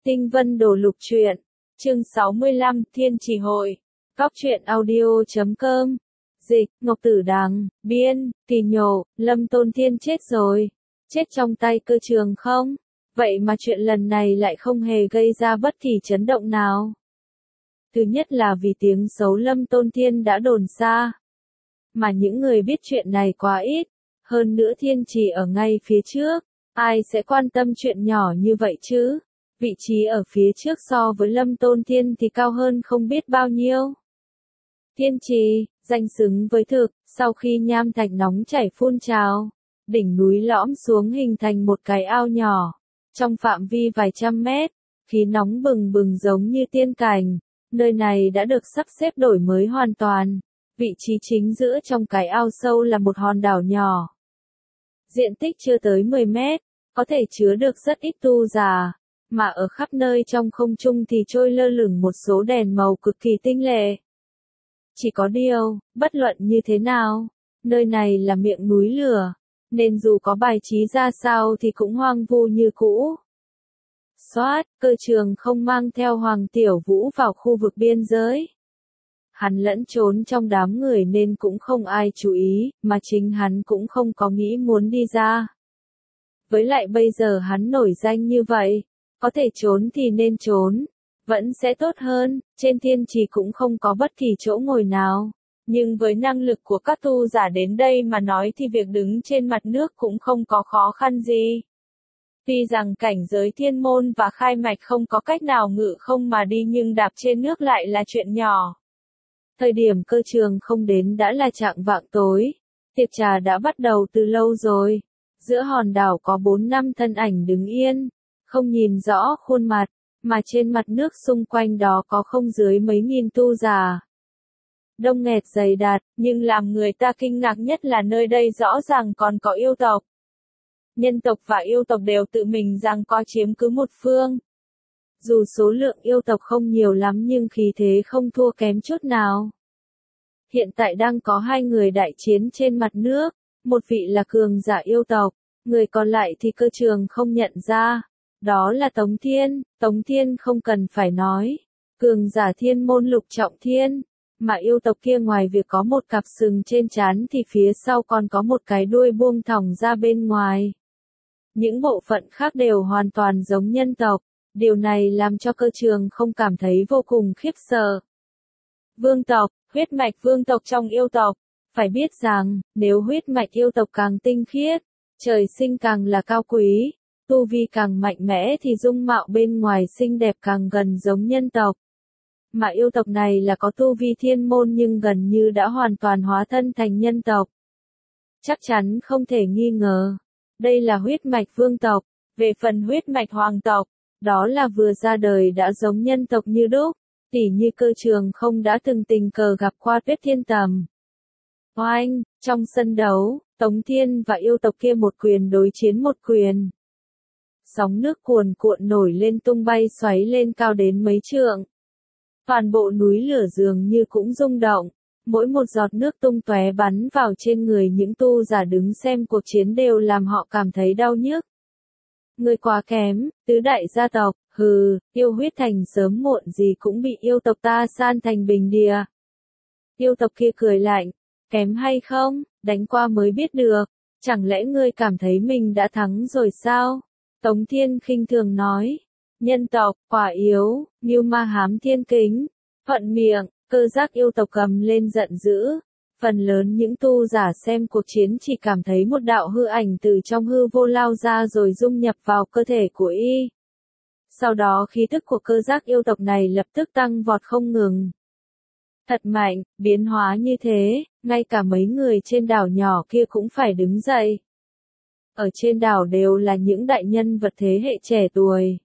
Tinh Vân Đồ Lục Truyện, chương 65, Thiên Trì Hội, Góc truyện audio.com, dịch, Ngọc Tử Đằng, biên, Kỳ Nhổ, Lâm Tôn Thiên chết rồi, chết trong tay Cơ Trường không? Vậy mà chuyện lần này lại không hề gây ra bất kỳ chấn động nào. Thứ nhất là vì tiếng xấu Lâm Tôn Thiên đã đồn xa, mà những người biết chuyện này quá ít, hơn nữa Thiên Trì ở ngay phía trước, ai sẽ quan tâm chuyện nhỏ như vậy chứ? Vị trí ở phía trước so với Lâm Tôn Thiên thì cao hơn không biết bao nhiêu. Thiên Trì, danh xứng với thực, sau khi nham thạch nóng chảy phun trào, đỉnh núi lõm xuống hình thành một cái ao nhỏ, trong phạm vi vài trăm mét, khí nóng bừng bừng giống như tiên cảnh, nơi này đã được sắp xếp đổi mới hoàn toàn, vị trí chính giữa trong cái ao sâu là một hòn đảo nhỏ. Diện tích chưa tới 10 mét, có thể chứa được rất ít tu giả. Mà ở khắp nơi trong không trung thì trôi lơ lửng một số đèn màu cực kỳ tinh lệ. Chỉ có điều, bất luận như thế nào, nơi này là miệng núi lửa, nên dù có bài trí ra sao thì cũng hoang vu như cũ. Soát, Cơ Trường không mang theo Hoàng Tiểu Vũ vào khu vực biên giới. Hắn lẫn trốn trong đám người nên cũng không ai chú ý, mà chính hắn cũng không có nghĩ muốn đi ra. Với lại bây giờ hắn nổi danh như vậy, có thể trốn thì nên trốn, vẫn sẽ tốt hơn, trên Thiên Trì cũng không có bất kỳ chỗ ngồi nào. Nhưng với năng lực của các tu giả đến đây mà nói thì việc đứng trên mặt nước cũng không có khó khăn gì. Tuy rằng cảnh giới thiên môn và khai mạch không có cách nào ngự không mà đi nhưng đạp trên nước lại là chuyện nhỏ. Thời điểm Cơ Trường không đến đã là chạng vạng tối, tiệc trà đã bắt đầu từ lâu rồi. Giữa hòn đảo có 4-5 thân ảnh đứng yên, không nhìn rõ khuôn mặt, mà trên mặt nước xung quanh đó có không dưới mấy nghìn tu giả. Đông nghẹt dày đặc, nhưng làm người ta kinh ngạc nhất là nơi đây rõ ràng còn có yêu tộc. Nhân tộc và yêu tộc đều tự mình giằng co chiếm cứ một phương. Dù số lượng yêu tộc không nhiều lắm nhưng khí thế không thua kém chút nào. Hiện tại đang có 2 người đại chiến trên mặt nước, một vị là cường giả yêu tộc, người còn lại thì Cơ Trường không nhận ra. Đó là Tống Thiên không cần phải nói. Cường giả thiên môn Lục Trọng Thiên. Mà yêu tộc kia ngoài việc có một cặp sừng trên trán thì phía sau còn có một cái đuôi buông thõng ra bên ngoài. Những bộ phận khác đều hoàn toàn giống nhân tộc. Điều này làm cho Cơ Trường không cảm thấy vô cùng khiếp sợ. Vương tộc, huyết mạch vương tộc trong yêu tộc. Phải biết rằng, nếu huyết mạch yêu tộc càng tinh khiết, trời sinh càng là cao quý, tu vi càng mạnh mẽ thì dung mạo bên ngoài xinh đẹp càng gần giống nhân tộc. Mà yêu tộc này là có tu vi thiên môn nhưng gần như đã hoàn toàn hóa thân thành nhân tộc. Chắc chắn không thể nghi ngờ. Đây là huyết mạch vương tộc. Về phần huyết mạch hoàng tộc, đó là vừa ra đời đã giống nhân tộc như đúc, tỉ như Cơ Trường không đã từng tình cờ gặp qua Tuyết Thiên Tầm. Oanh, trong sân đấu, Tống Thiên và yêu tộc kia một quyền đối chiến một quyền. Sóng nước cuồn cuộn nổi lên tung bay xoáy lên cao đến mấy trượng. Toàn bộ núi lửa dường như cũng rung động, mỗi một giọt nước tung tóe bắn vào trên người những tu giả đứng xem cuộc chiến đều làm họ cảm thấy đau nhức. Người quá kém, tứ đại gia tộc, hừ, yêu huyết thành sớm muộn gì cũng bị yêu tộc ta san thành bình địa. Yêu tộc kia cười lạnh, kém hay không, đánh qua mới biết được, chẳng lẽ ngươi cảm thấy mình đã thắng rồi sao? Tống Thiên khinh thường nói, nhân tộc, quả yếu, Ngưu Ma Hám Thiên Kính, thuận miệng, Cơ Giác yêu tộc cầm lên giận dữ. Phần lớn những tu giả xem cuộc chiến chỉ cảm thấy một đạo hư ảnh từ trong hư vô lao ra rồi dung nhập vào cơ thể của y. Sau đó khí tức của Cơ Giác yêu tộc này lập tức tăng vọt không ngừng. Thật mạnh, biến hóa như thế, ngay cả mấy người trên đảo nhỏ kia cũng phải đứng dậy. Ở trên đảo đều là những đại nhân vật thế hệ trẻ tuổi.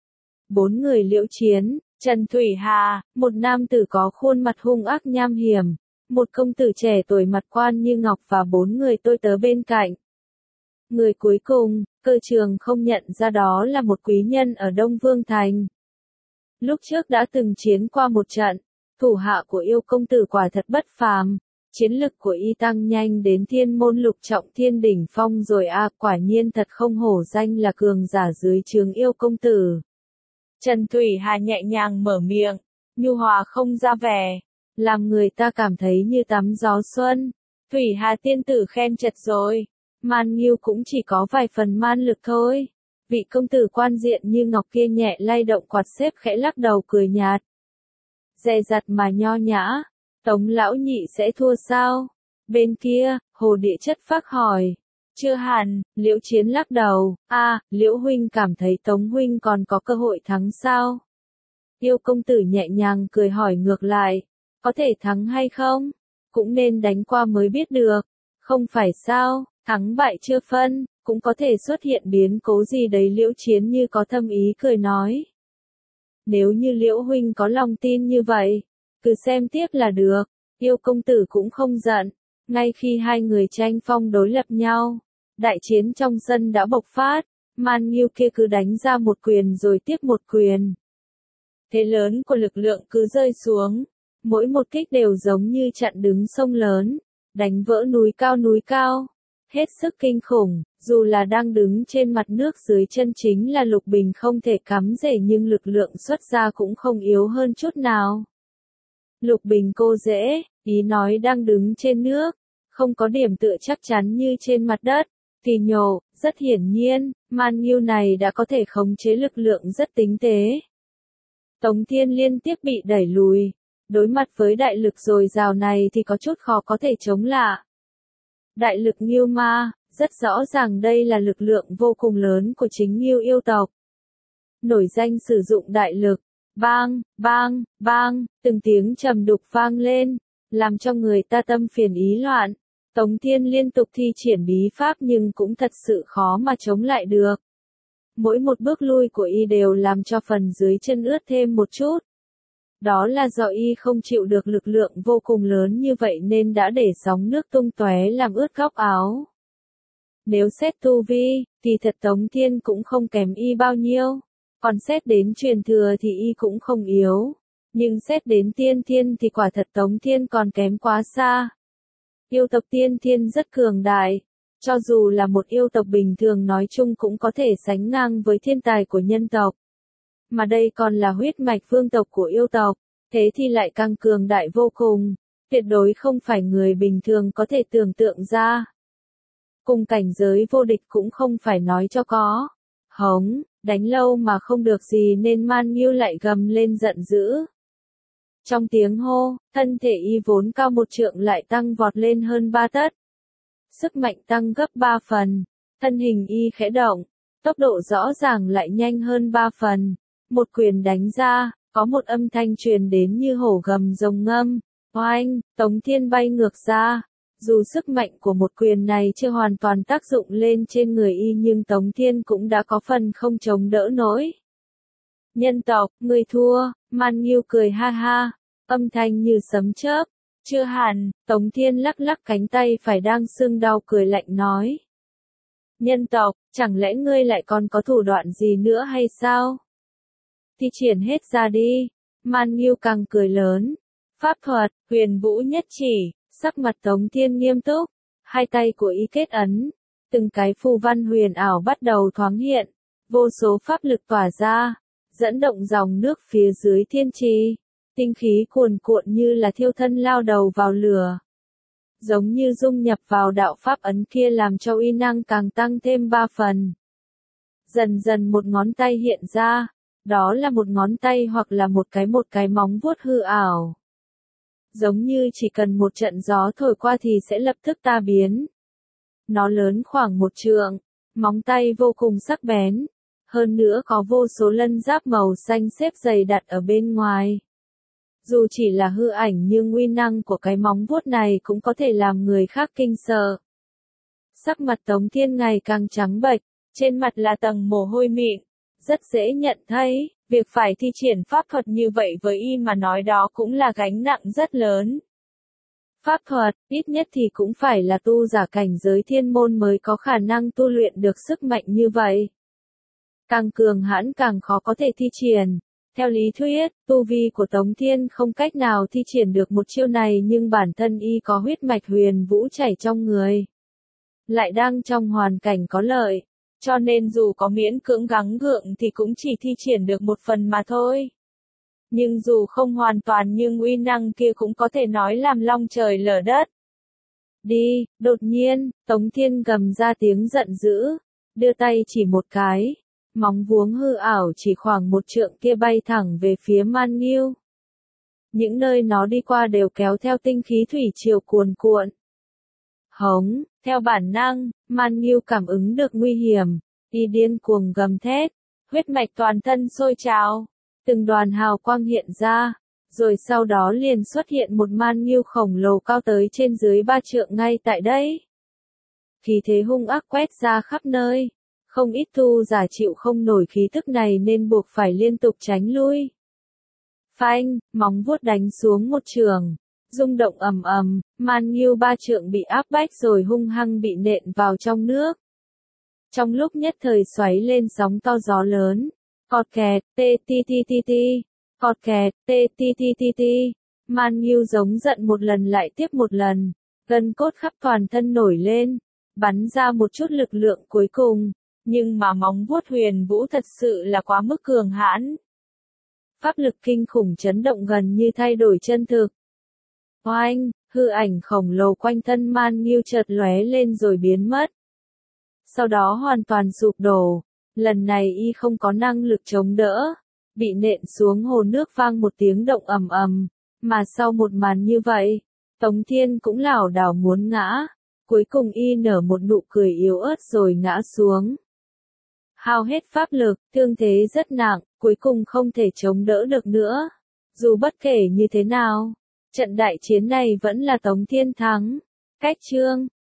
4 người liễu chiến, Trần Thủy Hà, một nam tử có khuôn mặt hung ác nham hiểm, một công tử trẻ tuổi mặt quan như ngọc và 4 người tôi tớ bên cạnh. Người cuối cùng, Cơ Trường không nhận ra đó là một quý nhân ở Đông Vương Thành. Lúc trước đã từng chiến qua một trận, thủ hạ của yêu công tử quả thật bất phàm. Chiến lực của y tăng nhanh đến thiên môn Lục Trọng Thiên đỉnh phong rồi quả nhiên thật không hổ danh là cường giả dưới trướng yêu công tử. Trần Thủy Hà nhẹ nhàng mở miệng, nhu hòa không ra vẻ, làm người ta cảm thấy như tắm gió xuân. Thủy Hà tiên tử khen chật rồi, Man Nghiêu cũng chỉ có vài phần man lực thôi. Vị công tử quan diện như ngọc kia nhẹ lay động quạt xếp khẽ lắc đầu cười nhạt. Dè dặt mà nho nhã, Tống lão nhị sẽ thua sao? Bên kia, Hồ Địa chất phác hỏi. Chưa hẳn, Liễu Chiến lắc đầu, Liễu huynh cảm thấy Tống huynh còn có cơ hội thắng sao? Yêu công tử nhẹ nhàng cười hỏi ngược lại, có thể thắng hay không? Cũng nên đánh qua mới biết được, không phải sao, thắng bại chưa phân, cũng có thể xuất hiện biến cố gì đấy. Liễu Chiến như có thâm ý cười nói. Nếu như Liễu huynh có lòng tin như vậy, cứ xem tiếp là được. Yêu công tử cũng không giận, ngay khi hai người tranh phong đối lập nhau, đại chiến trong sân đã bộc phát, Man Nghiêu kia cứ đánh ra một quyền rồi tiếp một quyền. Thế lớn của lực lượng cứ rơi xuống, mỗi một kích đều giống như chặn đứng sông lớn, đánh vỡ núi cao, hết sức kinh khủng. Dù là đang đứng trên mặt nước dưới chân chính là Lục Bình không thể cắm rễ nhưng lực lượng xuất ra cũng không yếu hơn chút nào. Lục Bình cô dễ, ý nói đang đứng trên nước, không có điểm tựa chắc chắn như trên mặt đất. Thì nhổ, rất hiển nhiên, Man Nghiêu này đã có thể khống chế lực lượng rất tinh tế. Tống Thiên liên tiếp bị đẩy lùi, đối mặt với đại lực dồi dào này thì có chút khó có thể chống lại. Đại lực Nghiêu ma, rất rõ ràng đây là lực lượng vô cùng lớn của chính Nghiêu yêu tộc. Nổi danh sử dụng đại lực, bang, bang, bang, từng tiếng trầm đục vang lên, làm cho người ta tâm phiền ý loạn. Tống Thiên liên tục thi triển bí pháp nhưng cũng thật sự khó mà chống lại được. Mỗi một bước lui của y đều làm cho phần dưới chân ướt thêm một chút. Đó là do y không chịu được lực lượng vô cùng lớn như vậy nên đã để sóng nước tung tóe làm ướt góc áo. Nếu xét tu vi, thì thật Tống Thiên cũng không kém y bao nhiêu. Còn xét đến truyền thừa thì y cũng không yếu. Nhưng xét đến tiên thiên thì quả thật Tống Thiên còn kém quá xa. Yêu tộc tiên thiên rất cường đại. Cho dù là một yêu tộc bình thường nói chung cũng có thể sánh ngang với thiên tài của nhân tộc. Mà đây còn là huyết mạch vương tộc của yêu tộc, thế thì lại càng cường đại vô cùng, tuyệt đối không phải người bình thường có thể tưởng tượng ra. Cùng cảnh giới vô địch cũng không phải nói cho có. Hống, đánh lâu mà không được gì nên Man Nghiêu lại gầm lên giận dữ. Trong tiếng hô, thân thể y vốn cao 1 trượng lại tăng vọt lên hơn 3 tấc. Sức mạnh tăng gấp 3 phần, thân hình y khẽ động, tốc độ rõ ràng lại nhanh hơn 3 phần. Một quyền đánh ra, có một âm thanh truyền đến như hổ gầm rồng ngâm. Oanh, Tống Thiên bay ngược ra. Dù sức mạnh của một quyền này chưa hoàn toàn tác dụng lên trên người y nhưng Tống Thiên cũng đã có phần không chống đỡ nổi. Nhân tộc, người thua, Man Nghiêu cười ha ha, âm thanh như sấm chớp. Chưa hẳn, Tống Thiên lắc lắc cánh tay phải đang sưng đau cười lạnh nói. Nhân tộc, chẳng lẽ ngươi lại còn có thủ đoạn gì nữa hay sao? Thì triển hết ra đi. Man Nghiêu càng cười lớn. Pháp thuật, huyền vũ nhất chỉ, sắc mặt Tống Thiên nghiêm túc, hai tay của y kết ấn, từng cái phù văn huyền ảo bắt đầu thoáng hiện, vô số pháp lực tỏa ra, dẫn động dòng nước phía dưới thiên trì, tinh khí cuồn cuộn như là thiêu thân lao đầu vào lửa. Giống như dung nhập vào đạo pháp ấn kia làm cho uy năng càng tăng thêm 3 phần. Dần dần một ngón tay hiện ra, đó là một ngón tay hoặc là một cái móng vuốt hư ảo. Giống như chỉ cần một trận gió thổi qua thì sẽ lập tức ta biến. Nó lớn khoảng 1 trượng, móng tay vô cùng sắc bén, hơn nữa có vô số lân giáp màu xanh xếp dày đặt ở bên ngoài. Dù chỉ là hư ảnh nhưng uy năng của cái móng vuốt này cũng có thể làm người khác kinh sợ. Sắc mặt Tống Thiên ngày càng trắng bệch, trên mặt là tầng mồ hôi mịn, rất dễ nhận thấy, việc phải thi triển pháp thuật như vậy với y mà nói đó cũng là gánh nặng rất lớn. Pháp thuật, ít nhất thì cũng phải là tu giả cảnh giới thiên môn mới có khả năng tu luyện được sức mạnh như vậy. Càng cường hãn càng khó có thể thi triển. Theo lý thuyết, tu vi của Tống Thiên không cách nào thi triển được một chiêu này nhưng bản thân y có huyết mạch huyền vũ chảy trong người. Lại đang trong hoàn cảnh có lợi, Cho nên dù có miễn cưỡng gắng gượng thì cũng chỉ thi triển được một phần mà thôi. Nhưng dù không hoàn toàn nhưng uy năng kia cũng có thể nói làm long trời lở đất. Đi, đột nhiên, Tống Thiên gầm ra tiếng giận dữ, đưa tay chỉ một cái, móng vuông hư ảo chỉ khoảng 1 trượng kia bay thẳng về phía Man Nghiêu. Những nơi nó đi qua đều kéo theo tinh khí thủy triều cuồn cuộn. Hống, theo bản năng, Man Nghiêu cảm ứng được nguy hiểm, y điên cuồng gầm thét, huyết mạch toàn thân sôi trào, từng đoàn hào quang hiện ra, rồi sau đó liền xuất hiện một Man Nghiêu khổng lồ cao tới trên dưới 3 trượng ngay tại đây. Khí thế hung ác quét ra khắp nơi, không ít tu giả chịu không nổi khí tức này nên buộc phải liên tục tránh lui. Phanh, móng vuốt đánh xuống một trường, rung động ầm ầm, Man Nghiêu 3 trượng bị áp bách rồi hung hăng bị nện vào trong nước. Trong lúc nhất thời xoáy lên sóng to gió lớn, cọt kẹt, tê ti ti ti ti, cọt kẹt, tê ti ti ti ti, Man Nghiêu giống giận một lần lại tiếp một lần, gân cốt khắp toàn thân nổi lên, bắn ra một chút lực lượng cuối cùng, nhưng mà móng vuốt huyền vũ thật sự là quá mức cường hãn. Pháp lực kinh khủng chấn động gần như thay đổi chân thực. Oanh, hư ảnh khổng lồ quanh thân Man Nghiêu chợt lóe lên rồi biến mất. Sau đó hoàn toàn sụp đổ, lần này y không có năng lực chống đỡ, bị nện xuống hồ nước vang một tiếng động ầm ầm, mà sau một màn như vậy, Tống Thiên cũng lảo đảo muốn ngã, cuối cùng y nở một nụ cười yếu ớt rồi ngã xuống. Hao hết pháp lực, thương thế rất nặng, cuối cùng không thể chống đỡ được nữa. Dù bất kể như thế nào, trận đại chiến này vẫn là Tống Thiên thắng. Cách chương